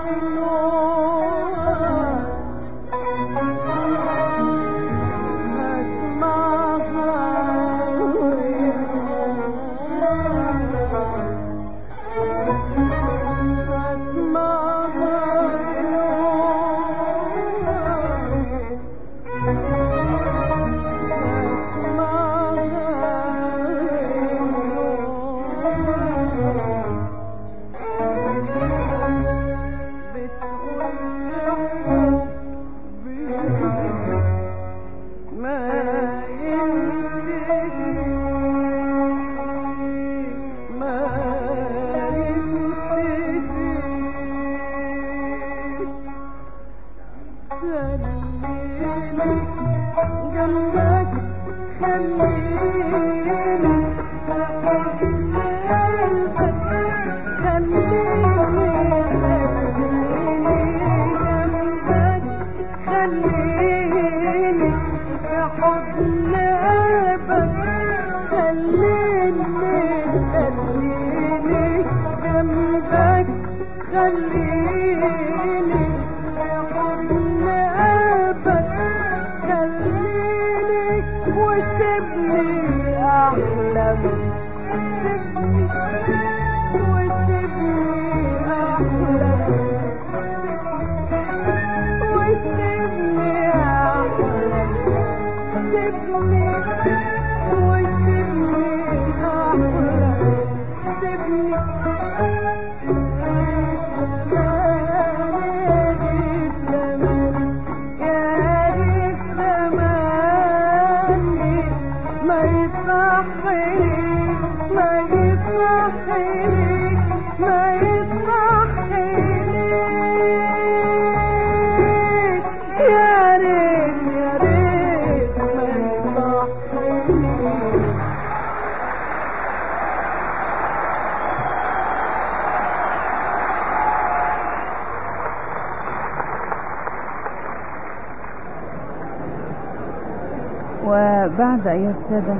وبعد أيها السادة،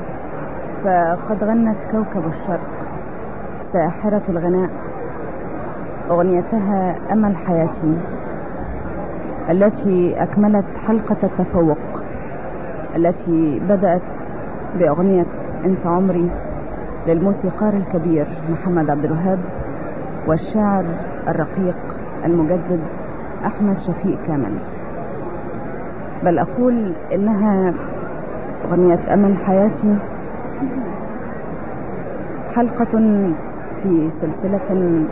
فقد غنت كوكب الشرق ساحرة الغناء أغنيتها أمل حياتي، التي أكملت حلقة التفوق التي بدأت بأغنية انت عمري للموسيقار الكبير محمد عبد الوهاب والشاعر الرقيق المجدد أحمد شفيق كامل. بل أقول إنها أغنية أمل حياتي حلقة في سلسلة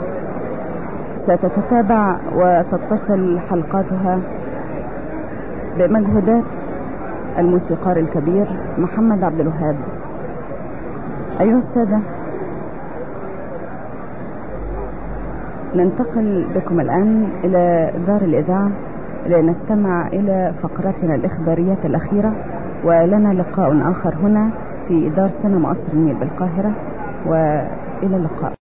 ستتتابع وتتصل حلقاتها بمجهودات الموسيقار الكبير محمد عبد الوهاب. أيها السادة، ننتقل بكم الآن إلى دار الإذاعة لنستمع إلى فقراتنا الإخبارية الأخيرة، ولنا لقاء آخر هنا في دار سينما قصر النيل بالقاهرة، وإلى اللقاء.